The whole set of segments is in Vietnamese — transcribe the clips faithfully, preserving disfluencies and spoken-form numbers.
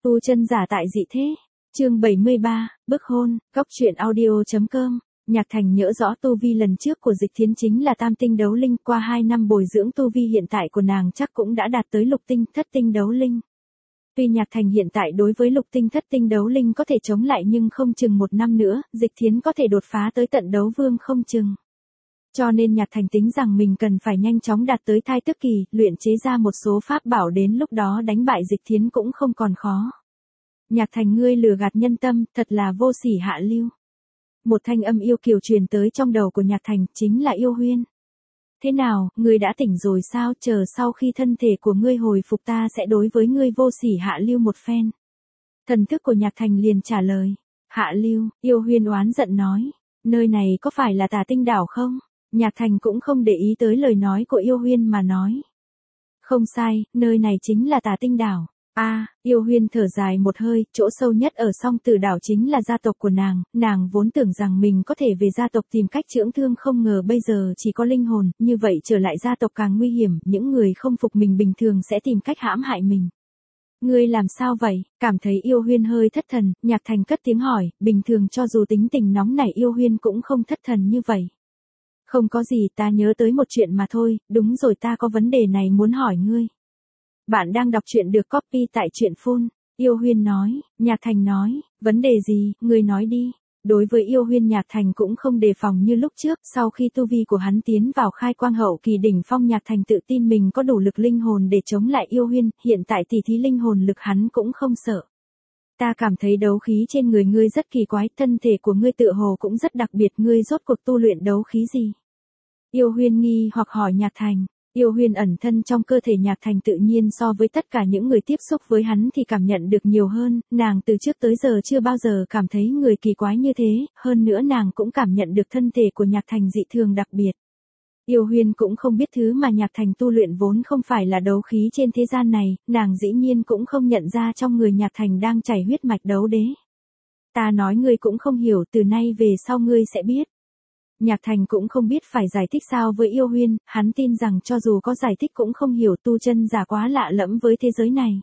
Tu chân giả tại dị thế. Chương bảy mươi ba, bức hôn, góc truyện audio chấm com. Nhạc Thành nhớ rõ tu vi lần trước của Dịch Thiến chính là tam tinh đấu linh, qua hai năm bồi dưỡng tu vi hiện tại của nàng chắc cũng đã đạt tới lục tinh, thất tinh đấu linh. Tuy Nhạc Thành hiện tại đối với lục tinh thất tinh đấu linh có thể chống lại nhưng không chừng một năm nữa, Dịch Thiến có thể đột phá tới tận đấu vương không chừng. Cho nên Nhạc Thành tính rằng mình cần phải nhanh chóng đạt tới thai tức kỳ, luyện chế ra một số pháp bảo đến lúc đó đánh bại Dịch Thiến cũng không còn khó. Nhạc Thành, ngươi lừa gạt nhân tâm, thật là vô sỉ hạ lưu. Một thanh âm yêu kiều truyền tới trong đầu của Nhạc Thành, chính là Yêu Huyên. Thế nào, ngươi đã tỉnh rồi sao? Chờ sau khi thân thể của ngươi hồi phục ta sẽ đối với ngươi vô sỉ hạ lưu một phen. Thần thức của Nhạc Thành liền trả lời. Hạ lưu, Yêu Huyên oán giận nói. Nơi này có phải là Tà Tinh đảo không? Nhạc Thành cũng không để ý tới lời nói của Yêu Huyên mà nói. Không sai, nơi này chính là Tà Tinh đảo. A, à, Yêu Huyên thở dài một hơi, chỗ sâu nhất ở Song Tử đảo chính là gia tộc của nàng, nàng vốn tưởng rằng mình có thể về gia tộc tìm cách chữa thương, không ngờ bây giờ chỉ có linh hồn, như vậy trở lại gia tộc càng nguy hiểm, những người không phục mình bình thường sẽ tìm cách hãm hại mình. Ngươi làm sao vậy? Cảm thấy Yêu Huyên hơi thất thần, Nhạc Thành cất tiếng hỏi, bình thường cho dù tính tình nóng nảy Yêu Huyên cũng không thất thần như vậy. Không có gì, ta nhớ tới một chuyện mà thôi, đúng rồi, ta có vấn đề này muốn hỏi ngươi. Bạn đang đọc truyện được copy tại truyện phone. Yêu Huyên nói. Nhạc Thành nói, vấn đề gì, ngươi nói đi. Đối với Yêu Huyên, Nhạc Thành cũng không đề phòng như lúc trước, sau khi tu vi của hắn tiến vào khai quang hậu kỳ đỉnh phong, Nhạc Thành tự tin mình có đủ lực linh hồn để chống lại Yêu Huyên, hiện tại tỉ thí linh hồn lực hắn cũng không sợ. Ta cảm thấy đấu khí trên người ngươi rất kỳ quái, thân thể của ngươi tựa hồ cũng rất đặc biệt, ngươi rốt cuộc tu luyện đấu khí gì? Yêu Huyên nghi hoặc hỏi Nhạc Thành. Yêu Huyên ẩn thân trong cơ thể Nhạc Thành tự nhiên so với tất cả những người tiếp xúc với hắn thì cảm nhận được nhiều hơn, nàng từ trước tới giờ chưa bao giờ cảm thấy người kỳ quái như thế, hơn nữa nàng cũng cảm nhận được thân thể của Nhạc Thành dị thường đặc biệt. Yêu Huyên cũng không biết thứ mà Nhạc Thành tu luyện vốn không phải là đấu khí trên thế gian này, nàng dĩ nhiên cũng không nhận ra trong người Nhạc Thành đang chảy huyết mạch đấu đế. Ta nói ngươi cũng không hiểu, từ nay về sau ngươi sẽ biết. Nhạc Thành cũng không biết phải giải thích sao với Yêu Huyên, hắn tin rằng cho dù có giải thích cũng không hiểu, tu chân giả quá lạ lẫm với thế giới này.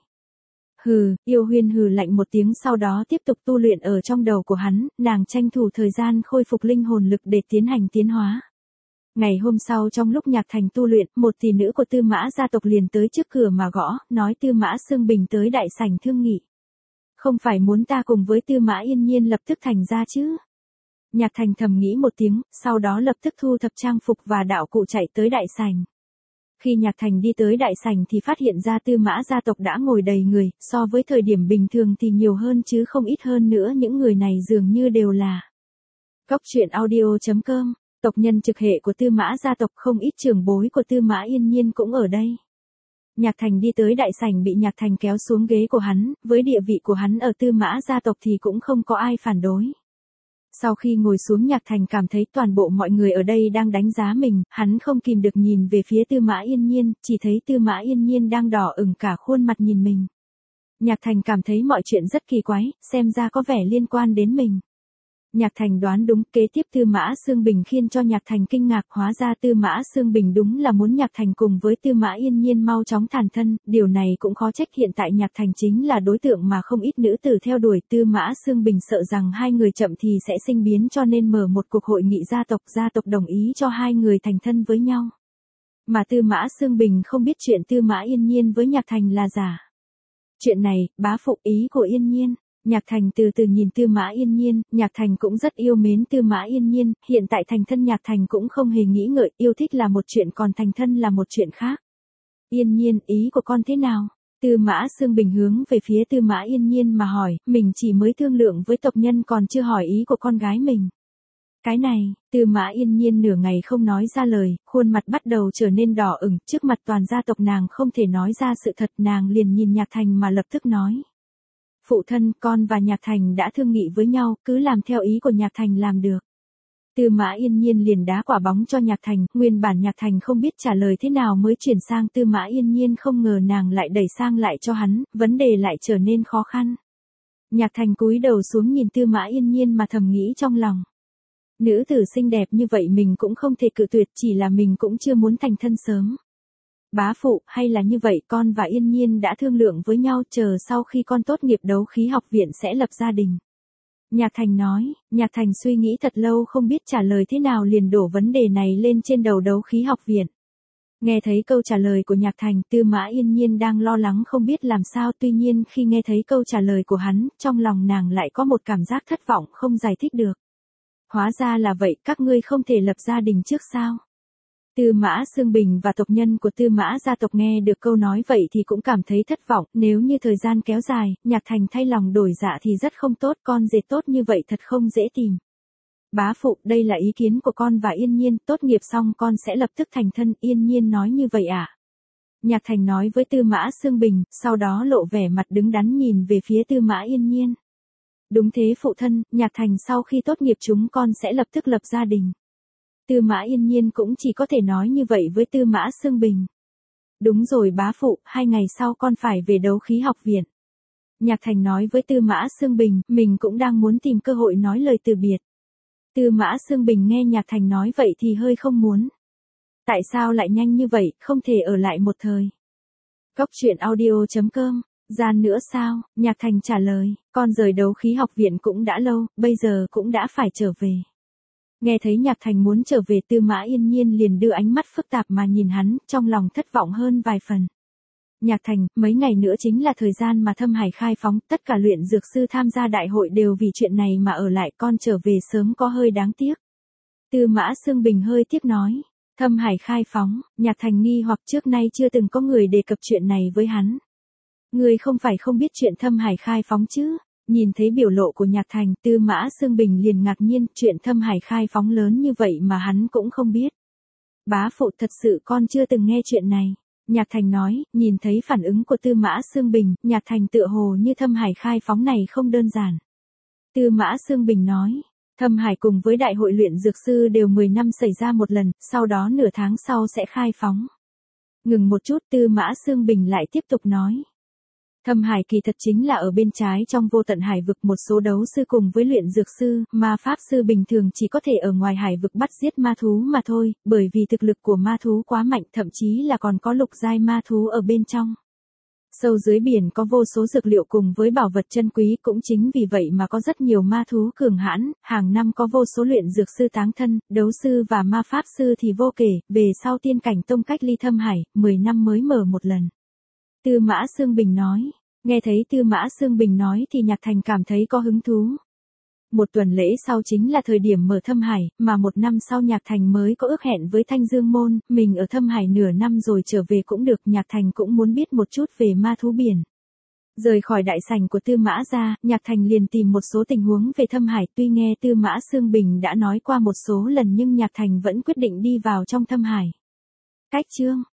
Hừ, Yêu Huyên hừ lạnh một tiếng, sau đó tiếp tục tu luyện ở trong đầu của hắn, nàng tranh thủ thời gian khôi phục linh hồn lực để tiến hành tiến hóa. Ngày hôm sau trong lúc Nhạc Thành tu luyện, một tỷ nữ của Tư Mã gia tộc liền tới trước cửa mà gõ, nói Tư Mã Sương Bình tới đại sảnh thương nghị. Không phải muốn ta cùng với Tư Mã Yên Nhiên lập tức thành ra chứ? Nhạc Thành thầm nghĩ một tiếng, sau đó lập tức thu thập trang phục và đạo cụ chạy tới đại sảnh. Khi Nhạc Thành đi tới đại sảnh thì phát hiện ra Tư Mã gia tộc đã ngồi đầy người, so với thời điểm bình thường thì nhiều hơn chứ không ít hơn nữa, những người này dường như đều là Góc truyện audio chấm com, tộc nhân trực hệ của Tư Mã gia tộc, không ít trưởng bối của Tư Mã Yên Nhiên cũng ở đây. Nhạc Thành đi tới đại sảnh bị Nhạc Thành kéo xuống ghế của hắn, với địa vị của hắn ở Tư Mã gia tộc thì cũng không có ai phản đối. Sau khi ngồi xuống, Nhạc Thành cảm thấy toàn bộ mọi người ở đây đang đánh giá mình, hắn không kìm được nhìn về phía Tư Mã Yên Nhiên, chỉ thấy Tư Mã Yên Nhiên đang đỏ ửng cả khuôn mặt nhìn mình. Nhạc Thành cảm thấy mọi chuyện rất kỳ quái, xem ra có vẻ liên quan đến mình. Nhạc Thành đoán đúng, kế tiếp Tư Mã Sương Bình khiến cho Nhạc Thành kinh ngạc, hóa ra Tư Mã Sương Bình đúng là muốn Nhạc Thành cùng với Tư Mã Yên Nhiên mau chóng tàn thân, điều này cũng khó trách, hiện tại Nhạc Thành chính là đối tượng mà không ít nữ tử theo đuổi. Tư Mã Sương Bình sợ rằng hai người chậm thì sẽ sinh biến cho nên mở một cuộc hội nghị gia tộc, gia tộc đồng ý cho hai người thành thân với nhau. Mà Tư Mã Sương Bình không biết chuyện Tư Mã Yên Nhiên với Nhạc Thành là giả. Chuyện này, bá phụ, ý của Yên Nhiên. Nhạc Thành từ từ nhìn Tư Mã Yên Nhiên, Nhạc Thành cũng rất yêu mến Tư Mã Yên Nhiên, hiện tại thành thân Nhạc Thành cũng không hề nghĩ ngợi, yêu thích là một chuyện còn thành thân là một chuyện khác. Yên Nhiên, ý của con thế nào? Tư Mã Sương Bình hướng về phía Tư Mã Yên Nhiên mà hỏi, mình chỉ mới thương lượng với tộc nhân còn chưa hỏi ý của con gái mình. Cái này, Tư Mã Yên Nhiên nửa ngày không nói ra lời, khuôn mặt bắt đầu trở nên đỏ ửng, trước mặt toàn gia tộc nàng không thể nói ra sự thật, nàng liền nhìn Nhạc Thành mà lập tức nói. Phụ thân, con và Nhạc Thành đã thương nghị với nhau, cứ làm theo ý của Nhạc Thành làm được. Tư Mã Yên Nhiên liền đá quả bóng cho Nhạc Thành, nguyên bản Nhạc Thành không biết trả lời thế nào mới chuyển sang Tư Mã Yên Nhiên, không ngờ nàng lại đẩy sang lại cho hắn, vấn đề lại trở nên khó khăn. Nhạc Thành cúi đầu xuống nhìn Tư Mã Yên Nhiên mà thầm nghĩ trong lòng. Nữ tử xinh đẹp như vậy mình cũng không thể cự tuyệt, chỉ là mình cũng chưa muốn thành thân sớm. Bá phụ, hay là như vậy, con và Yên Nhiên đã thương lượng với nhau, chờ sau khi con tốt nghiệp đấu khí học viện sẽ lập gia đình. Nhạc Thành nói. Nhạc Thành suy nghĩ thật lâu không biết trả lời thế nào, liền đổ vấn đề này lên trên đầu đấu khí học viện. Nghe thấy câu trả lời của Nhạc Thành, Tư Mã Yên Nhiên đang lo lắng không biết làm sao, tuy nhiên khi nghe thấy câu trả lời của hắn, trong lòng nàng lại có một cảm giác thất vọng không giải thích được. Hóa ra là vậy, các ngươi không thể lập gia đình trước sao? Tư Mã Xương Bình và tộc nhân của Tư Mã gia tộc nghe được câu nói vậy thì cũng cảm thấy thất vọng, nếu như thời gian kéo dài, Nhạc Thành thay lòng đổi dạ thì rất không tốt, con rể tốt như vậy thật không dễ tìm. Bá phụ, đây là ý kiến của con và Yên Nhiên, tốt nghiệp xong con sẽ lập tức thành thân, Yên Nhiên nói như vậy à? Nhạc Thành nói với Tư Mã Xương Bình, sau đó lộ vẻ mặt đứng đắn nhìn về phía Tư Mã Yên Nhiên. Đúng thế phụ thân, Nhạc Thành sau khi tốt nghiệp chúng con sẽ lập tức lập gia đình. Tư Mã Yên Nhiên cũng chỉ có thể nói như vậy với Tư Mã Xương Bình. Đúng rồi bá phụ, hai ngày sau con phải về đấu khí học viện. Nhạc Thành nói với Tư Mã Xương Bình, mình cũng đang muốn tìm cơ hội nói lời từ biệt. Tư Mã Xương Bình nghe Nhạc Thành nói vậy thì hơi không muốn. Tại sao lại nhanh như vậy, không thể ở lại một thời? Cốc truyện audio chấm com, gian nữa sao? Nhạc Thành trả lời, con rời đấu khí học viện cũng đã lâu, bây giờ cũng đã phải trở về. Nghe thấy Nhạc Thành muốn trở về, Tư Mã Yên Nhiên liền đưa ánh mắt phức tạp mà nhìn hắn, trong lòng thất vọng hơn vài phần. Nhạc Thành, mấy ngày nữa chính là thời gian mà Thâm Hải khai phóng, tất cả luyện dược sư tham gia đại hội đều vì chuyện này mà ở lại, con trở về sớm có hơi đáng tiếc. Tư Mã Xương Bình hơi tiếc nói, Thâm Hải khai phóng, Nhạc Thành nghi hoặc trước nay chưa từng có người đề cập chuyện này với hắn. Người không phải không biết chuyện Thâm Hải khai phóng chứ? Nhìn thấy biểu lộ của Nhạc Thành, Tư Mã Xương Bình liền ngạc nhiên, chuyện Thâm Hải khai phóng lớn như vậy mà hắn cũng không biết. Bá phụ, thật sự con chưa từng nghe chuyện này. Nhạc Thành nói, nhìn thấy phản ứng của Tư Mã Xương Bình, Nhạc Thành tựa hồ như Thâm Hải khai phóng này không đơn giản. Tư Mã Xương Bình nói, Thâm Hải cùng với đại hội luyện dược sư đều mười năm xảy ra một lần, sau đó nửa tháng sau sẽ khai phóng. Ngừng một chút, Tư Mã Xương Bình lại tiếp tục nói. Thâm Hải kỳ thật chính là ở bên trái trong vô tận hải vực, một số đấu sư cùng với luyện dược sư, ma pháp sư bình thường chỉ có thể ở ngoài hải vực bắt giết ma thú mà thôi, bởi vì thực lực của ma thú quá mạnh, thậm chí là còn có lục giai ma thú ở bên trong. Sâu dưới biển có vô số dược liệu cùng với bảo vật chân quý, cũng chính vì vậy mà có rất nhiều ma thú cường hãn, hàng năm có vô số luyện dược sư táng thân, đấu sư và ma pháp sư thì vô kể, về sau tiên cảnh tông cách ly Thâm Hải, mười năm mới mở một lần. Tư Mã Xương Bình nói, nghe thấy Tư Mã Xương Bình nói thì Nhạc Thành cảm thấy có hứng thú. Một tuần lễ sau chính là thời điểm mở Thâm Hải, mà một năm sau Nhạc Thành mới có ước hẹn với Thanh Dương Môn, mình ở Thâm Hải nửa năm rồi trở về cũng được, Nhạc Thành cũng muốn biết một chút về ma thú biển. Rời khỏi đại sảnh của Tư Mã ra, Nhạc Thành liền tìm một số tình huống về Thâm Hải, tuy nghe Tư Mã Xương Bình đã nói qua một số lần nhưng Nhạc Thành vẫn quyết định đi vào trong Thâm Hải. Cách chương